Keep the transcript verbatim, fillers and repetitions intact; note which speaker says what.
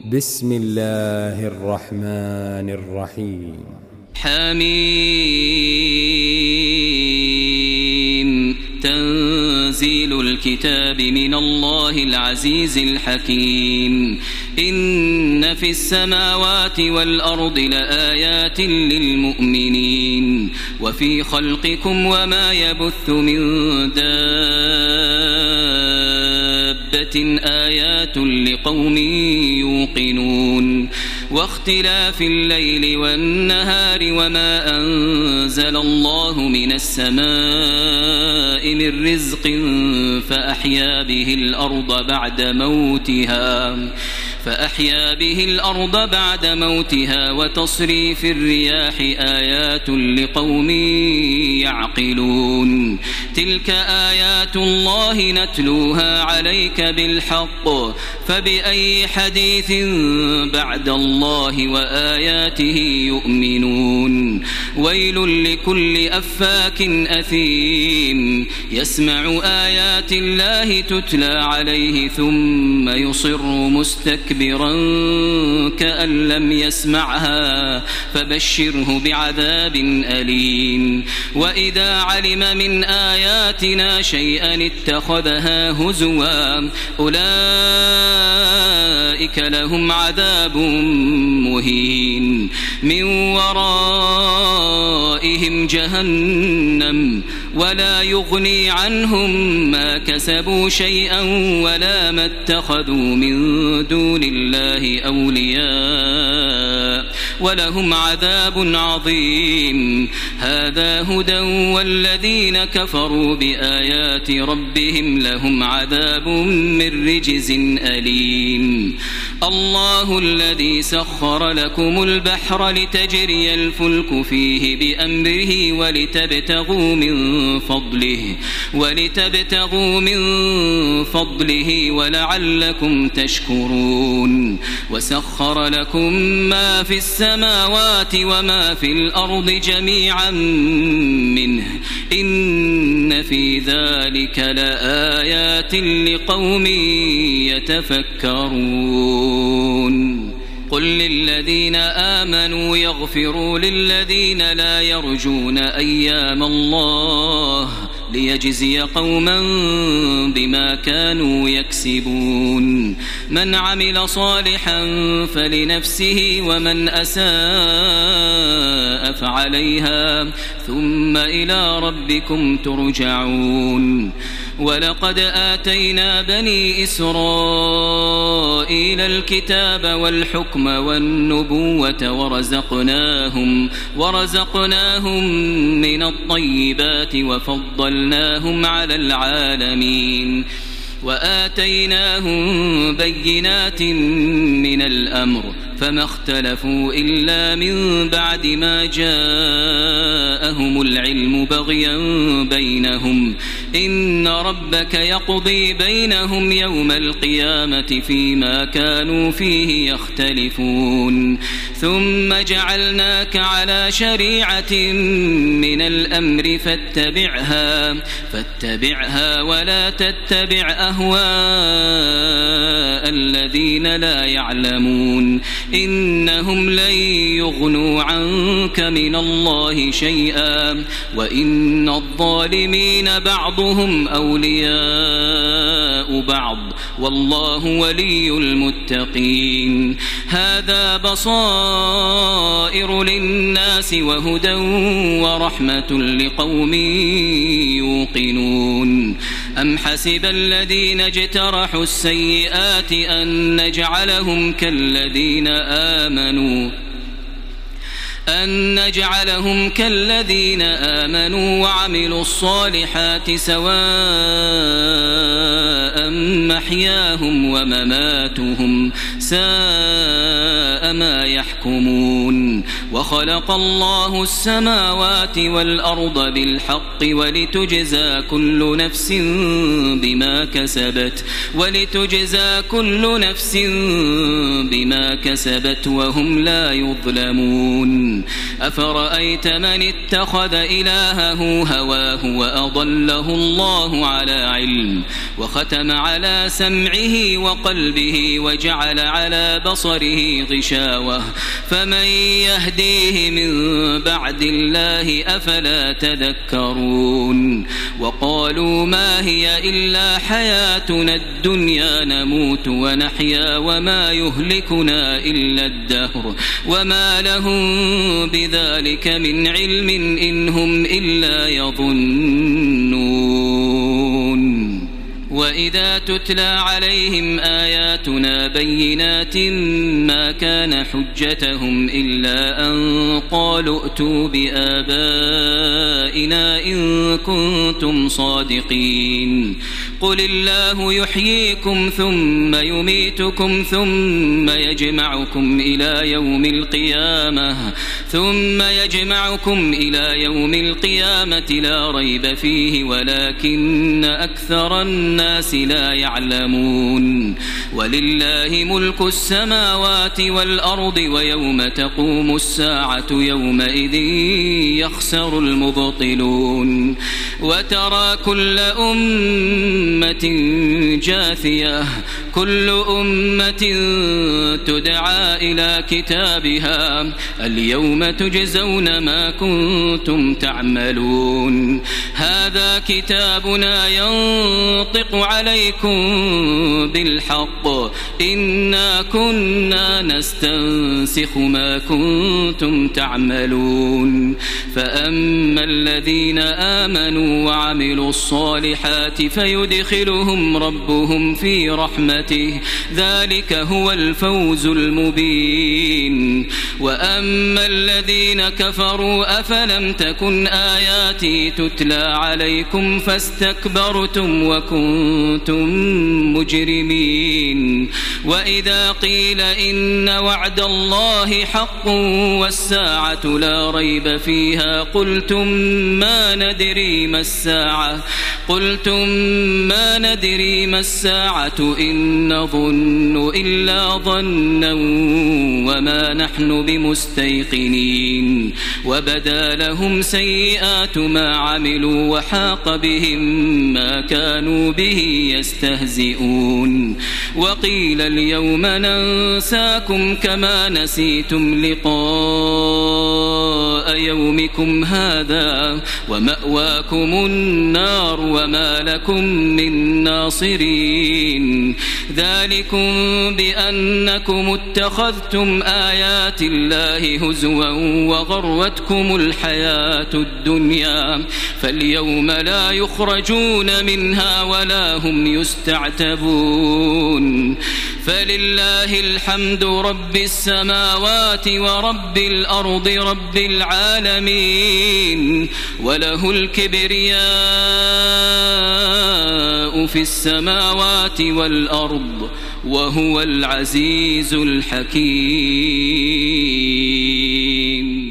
Speaker 1: بسم الله الرحمن الرحيم.
Speaker 2: حميم. تنزيل الكتاب من الله العزيز الحكيم. إن في السماوات والأرض لآيات للمؤمنين وفي خلقكم وما يبث من دابة آيات لقوم يوقنون واختلاف الليل والنهار وما أنزل الله من السماء من رزق فأحيا به الأرض بعد موتها فأحيا به الأرض بعد موتها وتصريف الرياح آيات لقوم يعقلون. تلك آيات الله نتلوها عليك بالحق فبأي حديث بعد الله وآياته يؤمنون. ويل لكل أفاك أثيم يسمع آيات الله تتلى عليه ثم يصر مستكبرا كأن لم يسمعها فبشره بعذاب أليم. وإذا علم من آياتنا شيئا اتخذها هزوا أولئك لهم عذاب مهين من ورائهم جهنم ولا يغني عنهم ما كسبوا شيئا ولا ما اتخذوا من دون الله أولياء ولهم عذاب عظيم. هذا هدى والذين كفروا بآيات ربهم لهم عذاب من رجز أليم. الله الذي سخر لكم البحر لتجري الفلك فيه بأمره ولتبتغوا من فضله ولتبتغوا من فضله ولعلكم تشكرون. وسخر لكم ما في السماوات وما في الأرض جميعا منه إن في ذلك لآيات لقوم يتفكرون. قل للذين آمنوا يغفروا للذين لا يرجون أيام الله ليجزي قوما بما كانوا يكسبون. من عمل صالحا فلنفسه ومن أساء فعليها ثم إلى ربكم ترجعون. ولقد آتينا بني إسرائيل الكتاب والحكم والنبوة ورزقناهم ورزقناهم من الطيبات وفضلناهم على العالمين وآتيناهم بينات من الأمر فما اختلفوا إلا من بعد ما جاءهم العلم بغيا بينهم إن ربك يقضي بينهم يوم القيامة فيما كانوا فيه يختلفون. ثم جعلناك على شريعة من الأمر فاتبعها فاتبعها ولا تتبع أهواء الذين لا يعلمون إنهم لن يغنوا عنك من الله شيئا وإن الظالمين بعضهم أولياء بعض والله ولي المتقين. هذا بصائر للناس وهدى ورحمة لقوم يوقنون. أم حسب الذين اجترحوا السيئات أن نجعلهم كالذين آمنوا أن نجعلهم كالذين آمنوا وعملوا الصالحات سواء محياهم ومماتهم ساء ما يحكمون. وخلق الله السماوات والأرض بالحق ولتجزى كل نفس بما كسبت ولتجزى كل نفس بما كسبت وهم لا يظلمون أفرأيت من اتخذ إلهه هواه وأضله الله على علم وختم على سمعه وقلبه وجعل على بصره غشاوة فمن يهديه من بعد الله أفلا تذكرون وقالوا ما هي إلا حياتنا الدنيا نموت ونحيا وما يهلكنا إلا الدهر وما لهم بذلك من علم إن هم إلا يظنون وإذا تتلى عليهم آياتنا بينات ما كان حجتهم إلا أن قالوا ائتوا بآبائنا إن كنتم صادقين قل الله يحييكم ثم يميتكم ثم يجمعكم إلى يوم القيامة ثم يجمعكم إلى يوم القيامة لا ريب فيه ولكن أكثر الناس لا يعلمون ولله ملك السماوات والأرض ويوم تقوم الساعة يومئذ يخسر المبطلون وترى كل أمة جاثية كل أمة تدعى إلى كتابها اليوم تجزون ما كنتم تعملون هذا كتابنا ينطق عليكم بالحق إنا كنا نستنسخ ما كنتم تعملون فأما الذين آمنوا وعملوا الصالحات فيدخلهم ربهم في رحمته ذلك هو الفوز المبين وأما الذين كفروا أفلم تكن آياتي تتلى عليكم فاستكبرتم وكنتم مجرمين وإذا قيل إن وعد الله حق والساعة لا ريب فيها قلتم ما ندري ما الساعة قلتم ما ندري ما الساعة إن نظن إلا ظنا وما نحن بمستيقنين وبدا لهم سيئات ما عملوا وحاق بهم ما كانوا به يستهزئون وقيل اليوم ننساكم كما نسيتم لقاء يومكم هذا ومأواكم النار وما لكم من ناصرين ذلكم بأنكم اتخذتم آيات الله هزوا وغرتكم الحياة الدنيا فاليوم لا يخرجون منها ولا هم يستعتبون فلله الحمد رب السماوات ورب الأرض رب العالمين وله الكبرياء في السماوات والأرض وهو العزيز الحكيم.